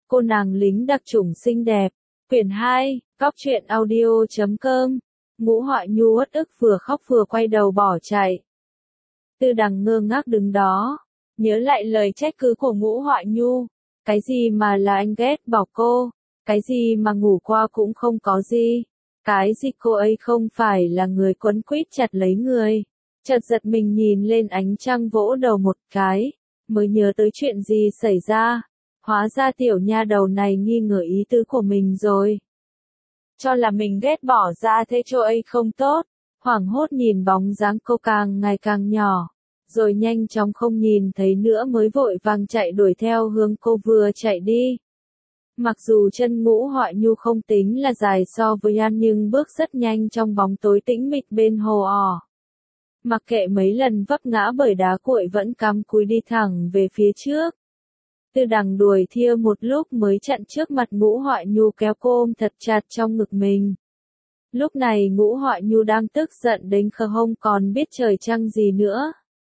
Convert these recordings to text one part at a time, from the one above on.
Cô nàng lính đặc chủng xinh đẹp. Quyển 2, Góc truyện audio.com. Ngũ Họa Nhu uất ức vừa khóc vừa quay đầu bỏ chạy. Tư Đằng ngơ ngác đứng đó, nhớ lại lời trách cứ của Ngũ Họa Nhu. Cái gì mà là anh ghét bỏ cô, cái gì mà ngủ qua cũng không có gì, cái gì cô ấy không phải là người quấn quýt chặt lấy người. Chợt giật mình nhìn lên ánh trăng vỗ đầu một cái, mới nhớ tới chuyện gì xảy ra. Hóa ra tiểu nha đầu này nghi ngờ ý tứ của mình rồi. Cho là mình ghét bỏ ra thế chỗ ấy không tốt, hoảng hốt nhìn bóng dáng cô càng ngày càng nhỏ, rồi nhanh chóng không nhìn thấy nữa mới vội vàng chạy đuổi theo hướng cô vừa chạy đi. Mặc dù chân Ngũ Họa Nhu không tính là dài so với An nhưng bước rất nhanh trong bóng tối tĩnh mịch bên hồ ỏ. Mặc kệ mấy lần vấp ngã bởi đá cuội vẫn cắm cúi đi thẳng về phía trước. Tư Đằng đuổi theo một lúc mới chặn trước mặt Ngũ Họa Nhu kéo cô ôm thật chặt trong ngực mình. Lúc này Ngũ Họa Nhu đang tức giận đến không còn biết trời trăng gì nữa.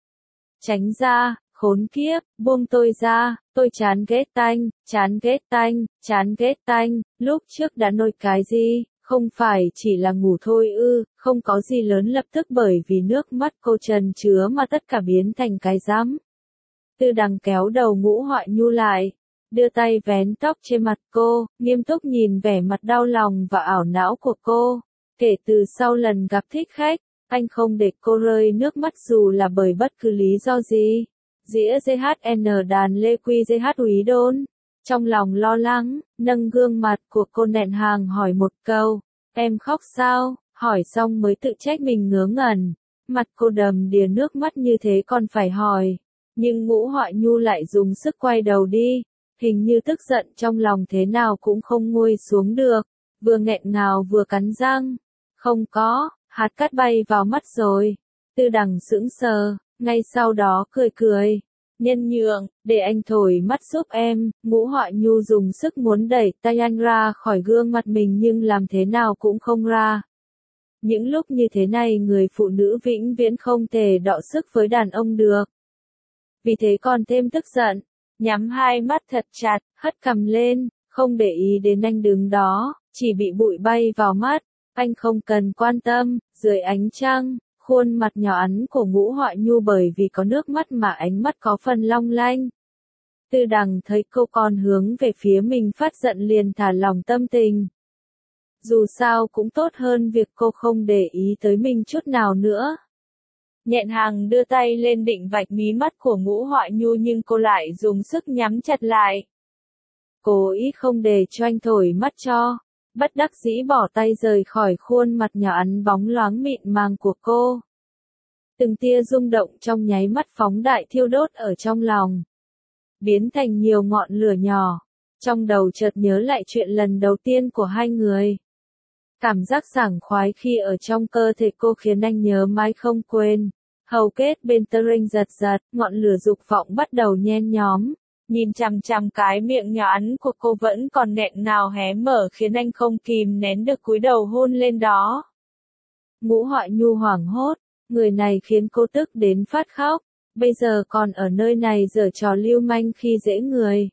Tránh ra, khốn kiếp, buông tôi ra, tôi chán ghét tanh, chán ghét tanh, chán ghét tanh, lúc trước đã nói cái gì, không phải chỉ là ngủ thôi ư, không có gì lớn lập tức bởi vì nước mắt cô trần chứa mà tất cả biến thành cái rắm. Tư Đằng kéo đầu Ngũ Họa Nhu lại, đưa tay vén tóc trên mặt cô, nghiêm túc nhìn vẻ mặt đau lòng và ảo não của cô. Kể từ sau lần gặp thích khách, anh không để cô rơi nước mắt dù là bởi bất cứ lý do gì. Dĩa GHN đàn Lê Quy GH Úy Đôn. Trong lòng lo lắng, nâng gương mặt của cô nẹn hàng hỏi một câu, em khóc sao? Hỏi xong mới tự trách mình ngớ ngẩn. Mặt cô đầm đìa nước mắt như thế còn phải hỏi. Nhưng Ngũ Họa Nhu lại dùng sức quay đầu đi, hình như tức giận trong lòng thế nào cũng không nguôi xuống được, vừa nghẹn ngào vừa cắn răng. Không có, hạt cát bay vào mắt rồi. Tư Đằng sững sờ, ngay sau đó cười cười. Nhân nhượng, để anh thổi mắt giúp em. Ngũ Họa Nhu dùng sức muốn đẩy tay anh ra khỏi gương mặt mình nhưng làm thế nào cũng không ra. Những lúc như thế này người phụ nữ vĩnh viễn không thể đọ sức với đàn ông được. Vì thế còn thêm tức giận, nhắm hai mắt thật chặt, hất cằm lên, không để ý đến anh đứng đó, chỉ bị bụi bay vào mắt. Anh không cần quan tâm, dưới ánh trăng, khuôn mặt nhỏ ắn của Ngũ Họa Nhu bởi vì có nước mắt mà ánh mắt có phần long lanh. Tư Đằng thấy cô còn hướng về phía mình phát giận liền thả lỏng tâm tình. Dù sao cũng tốt hơn việc cô không để ý tới mình chút nào nữa. Nhẹn hàng đưa tay lên định vạch mí mắt của Ngũ Họa Nhu nhưng cô lại dùng sức nhắm chặt lại. Cố ý không để cho anh thổi mắt cho. Bất đắc dĩ bỏ tay rời khỏi khuôn mặt nhỏ ắn bóng loáng mịn màng của cô. Từng tia rung động trong nháy mắt phóng đại thiêu đốt ở trong lòng. Biến thành nhiều ngọn lửa nhỏ. Trong đầu chợt nhớ lại chuyện lần đầu tiên của hai người. Cảm giác sảng khoái khi ở trong cơ thể cô khiến anh nhớ mãi không quên. Hầu kết bên tơ rinh giật giật, ngọn lửa dục vọng bắt đầu nhen nhóm. Nhìn chằm chằm cái miệng nhỏ ắn của cô vẫn còn nghẹn ngào hé mở khiến anh không kìm nén được cúi đầu hôn lên đó. Ngũ Họa Nhu hoảng hốt, người này khiến cô tức đến phát khóc, bây giờ còn ở nơi này giở trò lưu manh khi dễ người.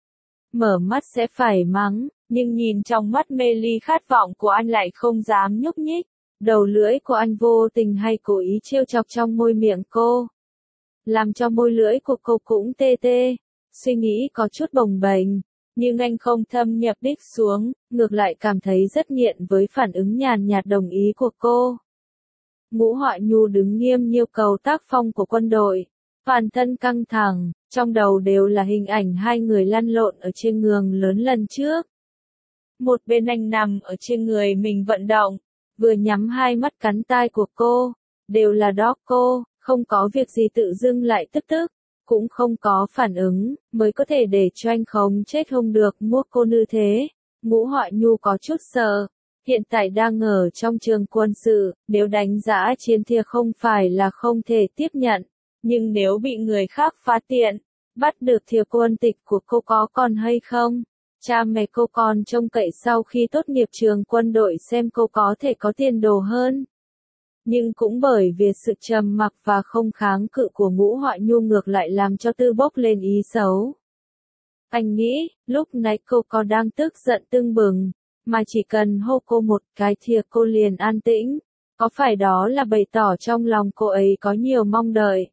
Mở mắt sẽ phải mắng, nhưng nhìn trong mắt mê ly khát vọng của anh lại không dám nhúc nhích. Đầu lưỡi của anh vô tình hay cố ý trêu chọc trong môi miệng cô. Làm cho môi lưỡi của cô cũng tê tê. Suy nghĩ có chút bồng bềnh, nhưng anh không thâm nhập đích xuống, ngược lại cảm thấy rất nghiện với phản ứng nhàn nhạt đồng ý của cô. Ngũ Họa Nhu đứng nghiêm như cầu tác phong của quân đội, toàn thân căng thẳng, trong đầu đều là hình ảnh hai người lăn lộn ở trên giường lớn lần trước. Một bên anh nằm ở trên người mình vận động, vừa nhắm hai mắt cắn tai của cô, đều là đó cô, không có việc gì tự dưng lại tức tức. Cũng không có phản ứng, mới có thể để cho anh không chết không được mua cô như thế. Ngũ Họa Nhu có chút sợ. Hiện tại đang ở trong trường quân sự, nếu đánh giã chiến thì không phải là không thể tiếp nhận. Nhưng nếu bị người khác phá tiện, bắt được thì quân tịch của cô có còn hay không? Cha mẹ cô còn trông cậy sau khi tốt nghiệp trường quân đội xem cô có thể có tiền đồ hơn. Nhưng cũng bởi vì sự trầm mặc và không kháng cự của Ngũ Họa Nhu ngược lại làm cho Tư bốc lên ý xấu. Anh nghĩ, lúc nãy cô có đang tức giận tưng bừng, mà chỉ cần hô cô một cái thì cô liền an tĩnh. Có phải đó là bày tỏ trong lòng cô ấy có nhiều mong đợi?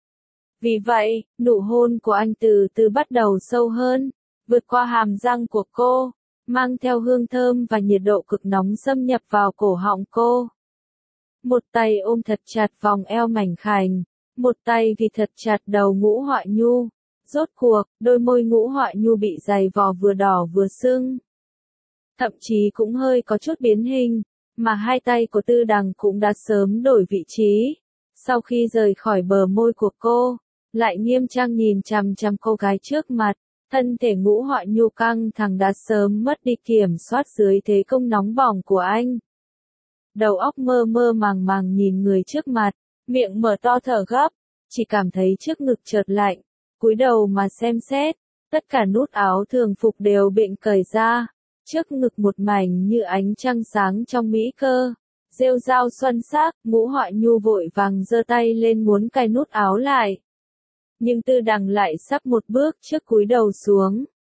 Vì vậy, nụ hôn của anh từ từ bắt đầu sâu hơn, vượt qua hàm răng của cô, mang theo hương thơm và nhiệt độ cực nóng xâm nhập vào cổ họng cô. Một tay ôm thật chặt vòng eo mảnh khảnh, một tay ghi thật chặt đầu Ngũ Họa Nhu. Rốt cuộc, đôi môi Ngũ Họa Nhu bị dày vò vừa đỏ vừa sưng. Thậm chí cũng hơi có chút biến hình, mà hai tay của Tư Đằng cũng đã sớm đổi vị trí. Sau khi rời khỏi bờ môi của cô, lại nghiêm trang nhìn chằm chằm cô gái trước mặt, thân thể Ngũ Họa Nhu căng thẳng đã sớm mất đi kiểm soát dưới thế công nóng bỏng của anh. Đầu óc mơ mơ màng màng nhìn người trước mặt, miệng mở to thở gấp, chỉ cảm thấy trước ngực chợt lạnh, cúi đầu mà xem xét, tất cả nút áo thường phục đều bị cởi ra, trước ngực một mảnh như ánh trăng sáng trong mỹ cơ. Rêu rao xuân sắc, Ngũ Họa Nhu vội vàng giơ tay lên muốn cài nút áo lại. Nhưng Tư Đằng lại sắp một bước trước cúi đầu xuống.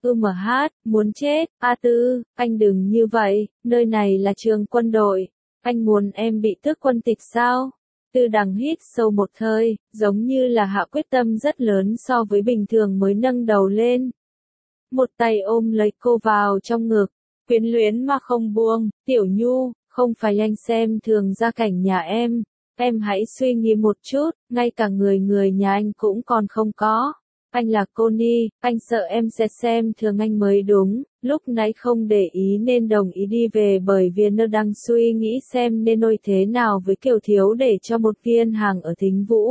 Muốn chết, Tư, anh đừng như vậy, nơi này là trường quân đội, anh muốn em bị tước quân tịch sao? Tư Đằng hít sâu một hơi, giống như là hạ quyết tâm rất lớn so với bình thường mới nâng đầu lên. Một tay ôm lấy cô vào trong ngực, quyến luyến mà không buông, Tiểu Nhu, không phải anh xem thường gia cảnh nhà em hãy suy nghĩ một chút, ngay cả người nhà anh cũng còn không có. Anh là cô Ni, anh sợ em sẽ xem thường anh mới đúng, lúc nãy không để ý nên đồng ý đi về bởi vì nó đang suy nghĩ xem nên nuôi thế nào với Kiều Thiếu để cho một viên hàng ở Thính Vũ.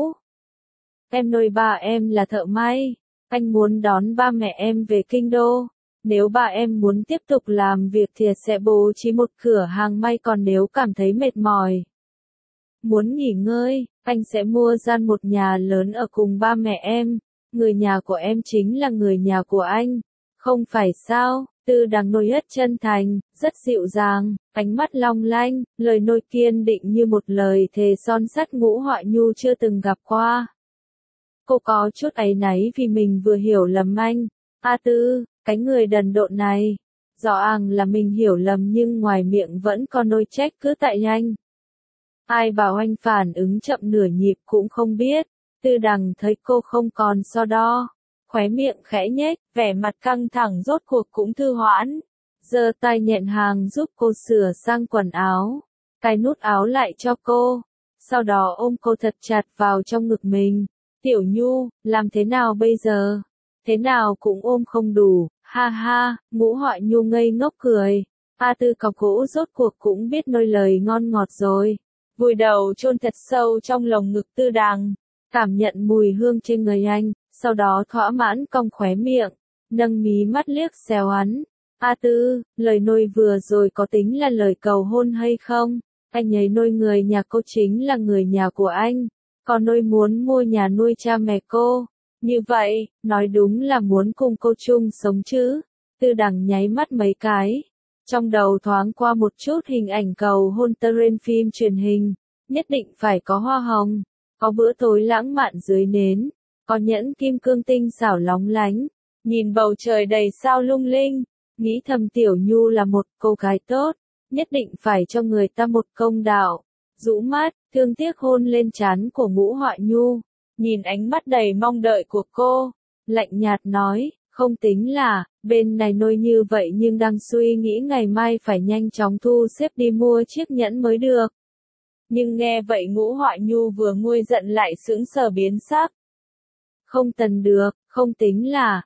Em nuôi ba em là thợ may, anh muốn đón ba mẹ em về kinh đô. Nếu ba em muốn tiếp tục làm việc thì sẽ bố trí một cửa hàng may, còn nếu cảm thấy mệt mỏi, muốn nghỉ ngơi, anh sẽ mua gian một nhà lớn ở cùng ba mẹ em. Người nhà của em chính là người nhà của anh, không phải sao? Tư Đằng nói rất chân thành, rất dịu dàng, ánh mắt long lanh, lời nói kiên định như một lời thề son sắt Ngũ Họa Nhu chưa từng gặp qua. Cô có chút áy náy vì mình vừa hiểu lầm anh. Tư, cái người đần độn này, rõ ràng là mình hiểu lầm nhưng ngoài miệng vẫn còn nôi trách cứ tại anh. Ai bảo anh phản ứng chậm nửa nhịp cũng không biết. Tư Đằng thấy cô không còn so đo, khóe miệng khẽ nhếch, vẻ mặt căng thẳng rốt cuộc cũng thư hoãn, giơ tay nhẹn hàng giúp cô sửa sang quần áo, cài nút áo lại cho cô, sau đó ôm cô thật chặt vào trong ngực mình. Tiểu Nhu, làm thế nào bây giờ? Thế nào cũng ôm không đủ, ha ha. Ngũ Họa Nhu ngây ngốc cười. Tư cọc gỗ rốt cuộc cũng biết nói lời ngon ngọt rồi, vùi đầu chôn thật sâu trong lồng ngực Tư Đằng, cảm nhận mùi hương trên người anh, sau đó thỏa mãn cong khóe miệng, nâng mí mắt liếc xéo hắn. Tư, lời nôi vừa rồi có tính là lời cầu hôn hay không? Anh ấy nôi người nhà cô chính là người nhà của anh, còn nôi muốn mua nhà nuôi cha mẹ cô. Như vậy, nói đúng là muốn cùng cô chung sống chứ. Tư Đằng nháy mắt mấy cái, trong đầu thoáng qua một chút hình ảnh cầu hôn trên phim truyền hình, nhất định phải có hoa hồng, có bữa tối lãng mạn dưới nến, có nhẫn kim cương tinh xảo lóng lánh, nhìn bầu trời đầy sao lung linh, nghĩ thầm Tiểu Nhu là một cô gái tốt, nhất định phải cho người ta một công đạo. Rũ mắt, thương tiếc hôn lên trán của Ngũ Họa Nhu, nhìn ánh mắt đầy mong đợi của cô, lạnh nhạt nói, không tính là, bên này nôi như vậy nhưng đang suy nghĩ ngày mai phải nhanh chóng thu xếp đi mua chiếc nhẫn mới được. Nhưng nghe vậy Ngũ Họa Nhu vừa nguôi giận lại sững sờ biến sắc. Không tần được, không tính là,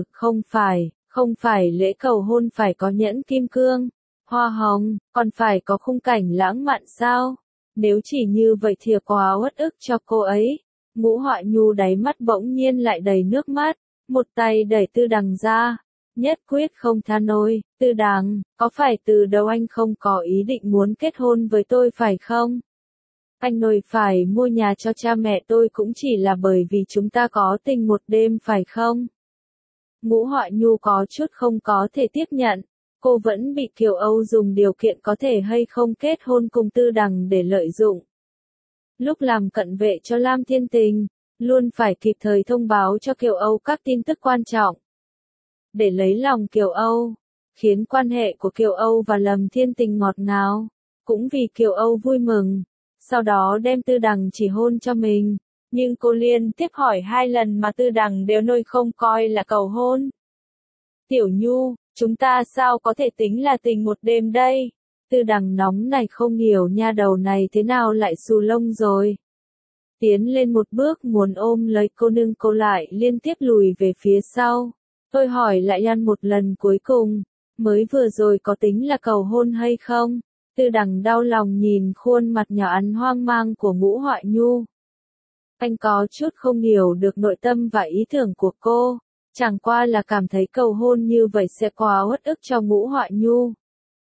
không phải lễ cầu hôn phải có nhẫn kim cương, hoa hồng, còn phải có khung cảnh lãng mạn sao? Nếu chỉ như vậy thì quá uất ức cho cô ấy. Ngũ Họa Nhu đáy mắt bỗng nhiên lại đầy nước mắt, một tay đẩy Tư Đằng ra, nhất quyết không tha nổi. Tư Đằng, có phải từ đầu anh không có ý định muốn kết hôn với tôi phải không? Anh nổi phải mua nhà cho cha mẹ tôi cũng chỉ là bởi vì chúng ta có tình một đêm phải không? Ngũ Họa Nhu có chút không có thể tiếp nhận, cô vẫn bị Kiều Âu dùng điều kiện có thể hay không kết hôn cùng Tư Đằng để lợi dụng. Lúc làm cận vệ cho Lam Thiên Tình, luôn phải kịp thời thông báo cho Kiều Âu các tin tức quan trọng. để lấy lòng Kiều Âu, khiến quan hệ của Kiều Âu và Lâm Thiên Tình ngọt ngào, cũng vì Kiều Âu vui mừng, sau đó đem Tư Đằng chỉ hôn cho mình, nhưng cô liên tiếp hỏi 2 lần mà Tư Đằng đều nôi không coi là cầu hôn. Tiểu Nhu, chúng ta sao có thể tính là tình một đêm đây? Tư Đằng nóng này không hiểu nha đầu này thế nào lại xù lông rồi. Tiến lên một bước muốn ôm lấy cô nhưng cô lại liên tiếp lùi về phía sau. Tôi hỏi lại ăn một lần cuối cùng, mới vừa rồi có tính là cầu hôn hay không? Tư Đằng đau lòng nhìn khuôn mặt nhỏ ăn hoang mang của Ngũ Họa Nhu. Anh có chút không hiểu được nội tâm và ý tưởng của cô, chẳng qua là cảm thấy cầu hôn như vậy sẽ quá uất ức cho Ngũ Họa Nhu.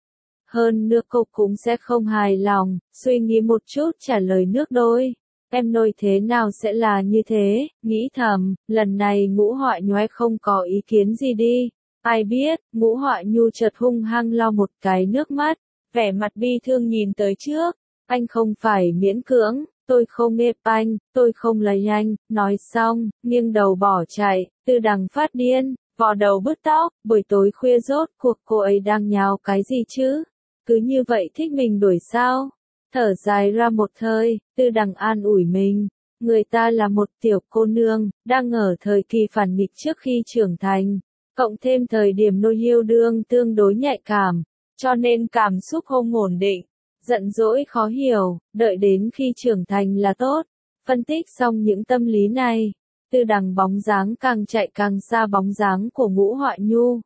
Hơn nữa cô cũng sẽ không hài lòng, suy nghĩ một chút trả lời nước đôi. Em nôi thế nào sẽ là như thế, nghĩ thầm, lần này Ngũ Họa Nhoé không có ý kiến gì đi. Ai biết, Ngũ Họa Nhu chợt hung hăng lau một cái nước mắt, vẻ mặt bi thương nhìn tới trước. Anh không phải miễn cưỡng, tôi không ép anh, tôi không lấy anh, nói xong, nghiêng đầu bỏ chạy, Tư Đằng phát điên, vò đầu bứt tóc, buổi tối khuya rốt cuộc cô ấy đang nháo cái gì chứ? Cứ như vậy thích mình đuổi sao? Thở dài ra một hơi, Tư Đằng an ủi mình. Người ta là một tiểu cô nương, đang ở thời kỳ phản nghịch trước khi trưởng thành. Cộng thêm thời điểm nôi yêu đương tương đối nhạy cảm, cho nên cảm xúc không ổn định. Giận dỗi khó hiểu, đợi đến khi trưởng thành là tốt. Phân tích xong những tâm lý này, Tư Đằng bóng dáng càng chạy càng xa bóng dáng của Ngũ Họa Nhu.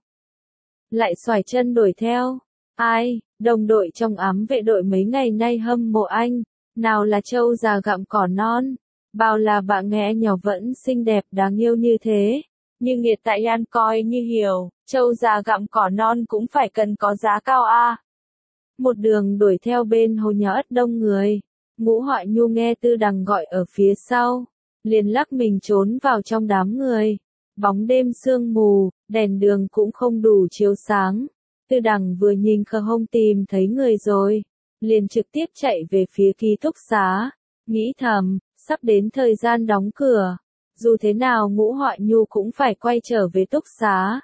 Lại xoài chân đuổi theo. Ai, đồng đội trong ám vệ đội mấy ngày nay hâm mộ anh, nào là trâu già gặm cỏ non, bao là bạn nghe nhỏ vẫn xinh đẹp đáng yêu như thế. Nhưng nghiệt tại An coi như hiểu, trâu già gặm cỏ non cũng phải cần có giá cao a. Một đường đuổi theo bên hồ nhà ất đông người, Ngũ Họa Nhu nghe Tư Đằng gọi ở phía sau, liền lắc mình trốn vào trong đám người. Bóng đêm sương mù, đèn đường cũng không đủ chiếu sáng. Tư Đằng vừa nhìn khờ hông tìm thấy người rồi, liền trực tiếp chạy về phía ký túc xá, nghĩ thầm, sắp đến thời gian đóng cửa, dù thế nào Ngũ Họa Nhu cũng phải quay trở về túc xá.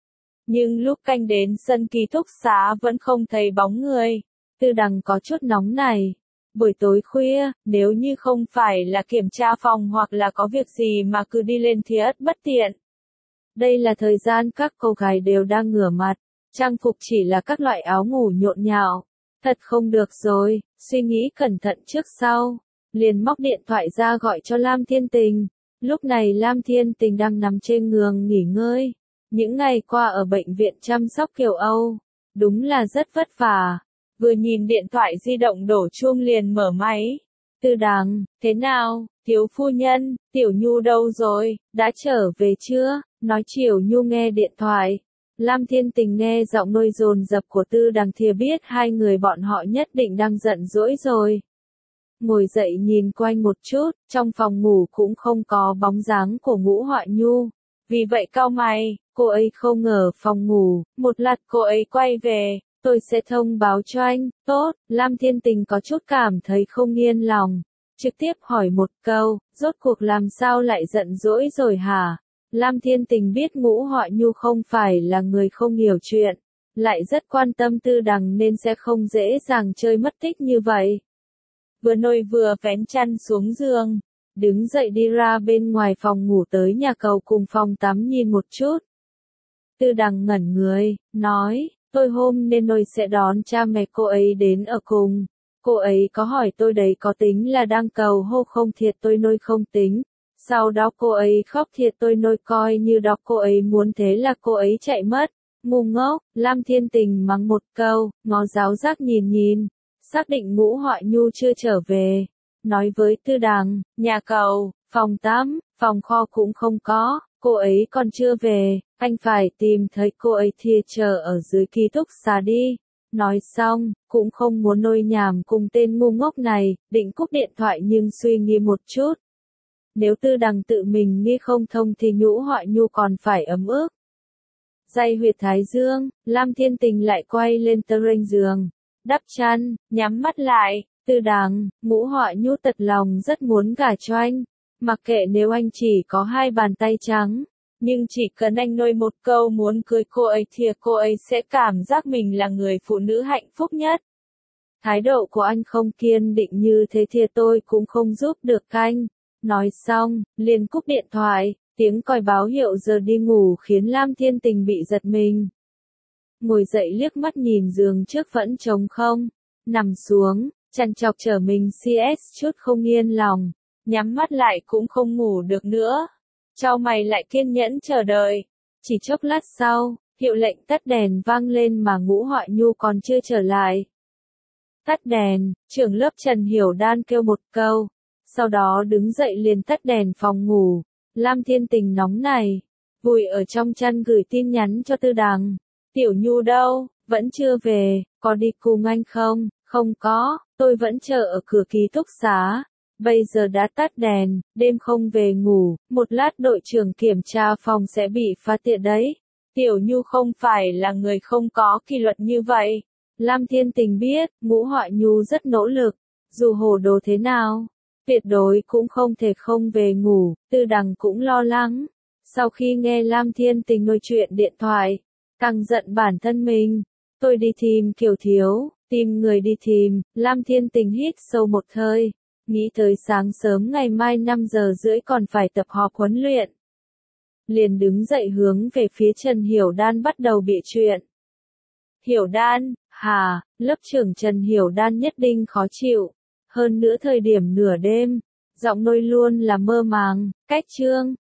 Nhưng lúc canh đến sân ký túc xá vẫn không thấy bóng người, Tư Đằng có chút nóng này. Buổi tối khuya, nếu như không phải là kiểm tra phòng hoặc là có việc gì mà cứ đi lên thì ất bất tiện. Đây là thời gian các cô gái đều đang ngửa mặt. Trang phục chỉ là các loại áo ngủ nhộn nhạo. Thật không được rồi, suy nghĩ cẩn thận trước sau. Liền móc điện thoại ra gọi cho Lam Thiên Tình. Lúc này Lam Thiên Tình đang nằm trên giường nghỉ ngơi. Những ngày qua ở bệnh viện chăm sóc Kiều Âu. Đúng là rất vất vả. Vừa nhìn điện thoại di động đổ chuông liền mở máy. Tư Đằng, thế nào, thiếu phu nhân, Tiểu Nhu đâu rồi, đã trở về chưa? Nói Triều Nhu nghe điện thoại. Lam Thiên Tình nghe giọng nôi dồn dập của Tư Đằng thì biết hai người bọn họ nhất định đang giận dỗi rồi. Ngồi dậy nhìn quanh một chút, trong phòng ngủ cũng không có bóng dáng của Ngũ Họa Nhu. Vì vậy cau mày, cô ấy không ở phòng ngủ, một lát cô ấy quay về, tôi sẽ thông báo cho anh, tốt, Lam Thiên Tình có chút cảm thấy không yên lòng. Trực tiếp hỏi một câu, rốt cuộc làm sao lại giận dỗi rồi hả? Lam Thiên Tình biết Ngũ Họa Nhu không phải là người không hiểu chuyện, lại rất quan tâm Tư Đằng nên sẽ không dễ dàng chơi mất tích như vậy. Vừa nôi vừa vén chăn xuống giường, đứng dậy đi ra bên ngoài phòng ngủ tới nhà cầu cùng phòng tắm nhìn một chút. Tư Đằng ngẩn người, nói, tôi hôm nên nôi sẽ đón cha mẹ cô ấy đến ở cùng. Cô ấy có hỏi tôi đấy có tính là đang cầu hô không thiệt tôi nôi không tính. Sau đó cô ấy khóc thiệt tôi nôi coi như đó cô ấy muốn thế là cô ấy chạy mất. Ngu ngốc, Lam Thiên Tình mắng một câu, ngó giáo giác nhìn, xác định Ngũ Họa Nhu chưa trở về. Nói với Tư Đằng, nhà cầu, phòng tắm, phòng kho cũng không có, cô ấy còn chưa về, anh phải tìm thấy cô ấy thì chờ ở dưới ký túc xá đi. Nói xong, cũng không muốn nôi nhảm cùng tên ngu ngốc này, định cúp điện thoại nhưng suy nghĩ một chút. Nếu Tư Đằng tự mình nghĩ không thông thì Ngũ Họa Nhu còn phải ấm ức. Day huyệt thái dương, Lam Thiên Tình lại quay lên tơ rênh giường, đắp chăn, nhắm mắt lại. Tư Đằng, Ngũ Họa Nhu thật lòng rất muốn gả cho anh, mặc kệ nếu anh chỉ có 2 bàn tay trắng, Nhưng chỉ cần anh nuôi một câu muốn cưới cô ấy thì cô ấy sẽ cảm giác mình là người phụ nữ hạnh phúc nhất. Thái độ của anh không kiên định như thế thì tôi cũng không giúp được anh. Nói xong, liền cúp điện thoại, tiếng còi báo hiệu giờ đi ngủ khiến Lam Thiên Tình bị giật mình. Ngồi dậy liếc mắt nhìn giường trước vẫn trống không, nằm xuống, chằn chọc trở mình CS chút không yên lòng, nhắm mắt lại cũng không ngủ được nữa. Chau mày lại kiên nhẫn chờ đợi. Chỉ chốc lát sau, hiệu lệnh tắt đèn vang lên mà Ngũ Họa Nhu còn chưa trở lại. Tắt đèn, trưởng lớp Trần Hiểu Đan kêu một câu, sau đó đứng dậy liền tắt đèn phòng ngủ. Lam Thiên Tình nóng này, vùi ở trong chăn gửi tin nhắn cho Tư Đằng. Tiểu Nhu đâu, vẫn chưa về, có đi cùng anh không? Không có, tôi vẫn chờ ở cửa ký túc xá. Bây giờ đã tắt đèn, đêm không về ngủ, một lát đội trưởng kiểm tra phòng sẽ bị phát hiện đấy. Tiểu Nhu không phải là người không có kỷ luật như vậy. Lam Thiên Tình biết, Ngũ Họa Nhu rất nỗ lực, dù hồ đồ thế nào, tuyệt đối cũng không thể không về ngủ. Tư Đằng cũng lo lắng. Sau khi nghe Lam Thiên Tình nói chuyện điện thoại, càng giận bản thân mình. Tôi đi tìm Kiều Thiếu, tìm người đi tìm. Lam Thiên Tình hít sâu một hơi, nghĩ tới sáng sớm ngày mai 5 giờ rưỡi còn phải tập họp huấn luyện. Liền đứng dậy hướng về phía Trần Hiểu Đan bắt đầu bịa chuyện. Hiểu Đan, hà, lớp trưởng Trần Hiểu Đan nhất định khó chịu. Hơn nữa thời điểm nửa đêm, giọng nôi luôn là mơ màng, cách chương.